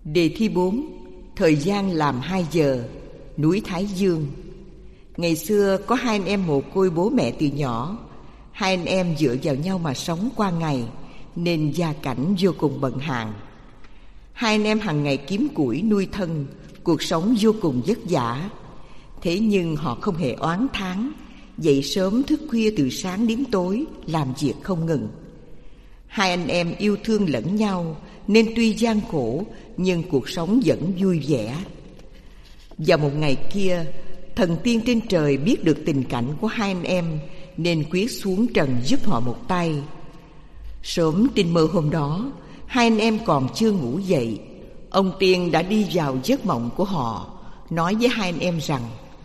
Đề thi 4. Thời gian làm 2 giờ. Núi Thái Dương. Ngày xưa có 2 anh em mồ côi bố mẹ từ nhỏ. 2 anh em dựa vào nhau mà sống qua ngày, nên gia cảnh vô cùng bần hàn. 2 anh em hàng ngày kiếm củi nuôi thân, cuộc sống vô cùng vất vả. Thế nhưng họ không hề oán thán, dậy sớm thức khuya từ sáng đến tối, làm việc không ngừng. 2 anh em yêu thương lẫn nhau, nên tuy gian khổ nhưng cuộc sống vẫn vui vẻ. Vào một ngày kia, thần tiên trên trời biết được tình cảnh của 2 anh em, nên quyết xuống trần giúp họ một tay. Sớm trên mơ hôm đó, 2 anh em còn chưa ngủ dậy, ông tiên đã đi vào giấc mộng của họ, nói với 2 anh em rằng: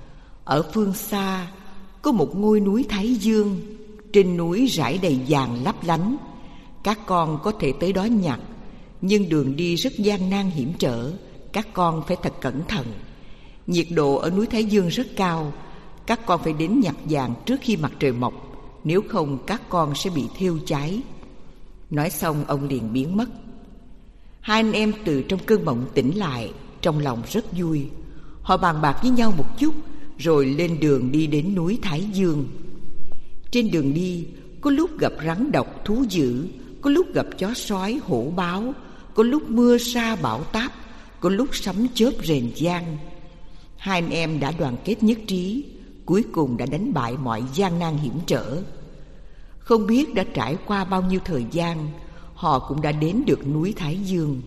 ở phương xa có một ngôi núi Thái Dương, trên núi rải đầy vàng lấp lánh. Các con có thể tới đó nhặt, nhưng đường đi rất gian nan hiểm trở, các con phải thật cẩn thận. Nhiệt độ ở núi Thái Dương rất cao, các con phải đến nhặt vàng trước khi mặt trời mọc, nếu không các con sẽ bị thiêu cháy. Nói xong ông liền biến mất. 2 anh em từ trong cơn mộng tỉnh lại, trong lòng rất vui. Họ bàn bạc với nhau một chút, rồi lên đường đi đến núi Thái Dương. Trên đường đi, có lúc gặp rắn độc thú dữ, có lúc gặp chó sói hổ báo, có lúc mưa sa bão táp, có lúc sấm chớp rền vang. 2 anh em đã đoàn kết nhất trí, cuối cùng đã đánh bại mọi gian nan hiểm trở. Không biết đã trải qua bao nhiêu thời gian, họ cũng đã đến được núi Thái Dương.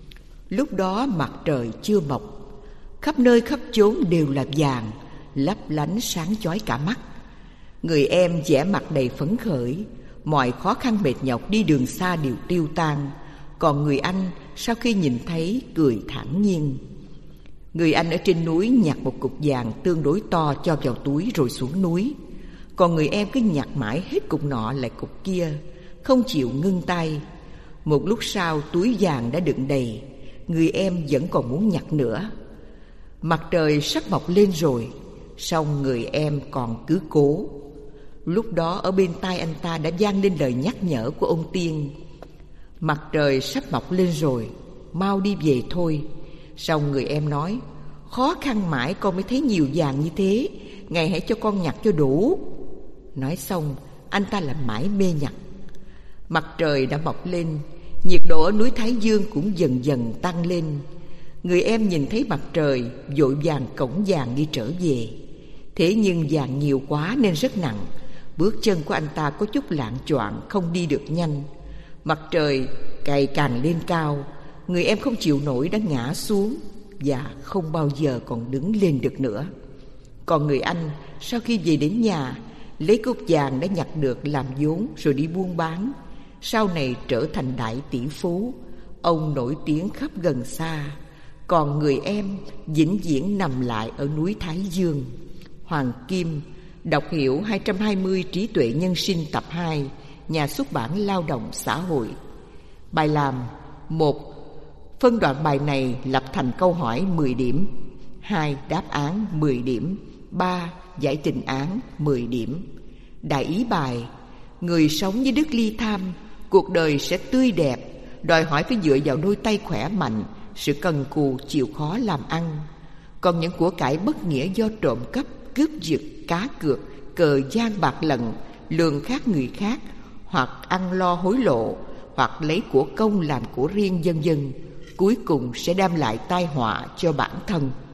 Lúc đó mặt trời chưa mọc, khắp nơi khắp chốn đều là vàng, lấp lánh sáng chói cả mắt. Người em vẻ mặt đầy phấn khởi, mọi khó khăn mệt nhọc đi đường xa đều tiêu tan. Còn người anh sau khi nhìn thấy cười thản nhiên. Người anh ở trên núi nhặt một cục vàng tương đối to cho vào túi rồi xuống núi. Còn người em cứ nhặt mãi hết cục nọ lại cục kia, không chịu ngưng tay. Một lúc sau túi vàng đã đựng đầy, người em vẫn còn muốn nhặt nữa. Mặt trời sắp mọc lên rồi, song người em còn cứ cố. Lúc đó ở bên tai anh ta đã vang lên lời nhắc nhở của ông tiên: mặt trời sắp mọc lên rồi, mau đi về thôi. Song người em nói: khó khăn mãi con mới thấy nhiều vàng như thế, ngài hãy cho con nhặt cho đủ. Nói xong anh ta làm mãi mê nhặt. Mặt trời đã mọc lên, nhiệt độ ở núi Thái Dương cũng dần dần tăng lên. Người em nhìn thấy mặt trời, vội vàng cõng vàng đi trở về. Thế nhưng vàng nhiều quá nên rất nặng, bước chân của anh ta có chút lạng choạng, không đi được nhanh. Mặt trời ngày càng lên cao, người em không chịu nổi đã ngã xuống và không bao giờ còn đứng lên được nữa. Còn người anh sau khi về đến nhà, lấy cục vàng đã nhặt được làm vốn rồi đi buôn bán. Sau này trở thành đại tỷ phú, ông nổi tiếng khắp gần xa. Còn người em vĩnh viễn nằm lại ở núi Thái Dương. Hoàng Kim, đọc hiểu 220 trí tuệ nhân sinh tập 2, nhà xuất bản Lao động Xã hội. Bài làm: 1. Phân đoạn bài này lập thành câu hỏi 10 điểm. 2. Đáp án 10 điểm. 3. Giải trình án 10 điểm. Đại ý bài: người sống với đức ly tham, cuộc đời sẽ tươi đẹp, đòi hỏi phải dựa vào đôi tay khỏe mạnh, sự cần cù chịu khó làm ăn. Còn những của cải bất nghĩa do trộm cắp, cướp giật, cá cược, cờ gian bạc lận, lường khác người khác, hoặc ăn lo hối lộ, hoặc lấy của công làm của riêng, vân vân, cuối cùng sẽ đem lại tai họa cho bản thân.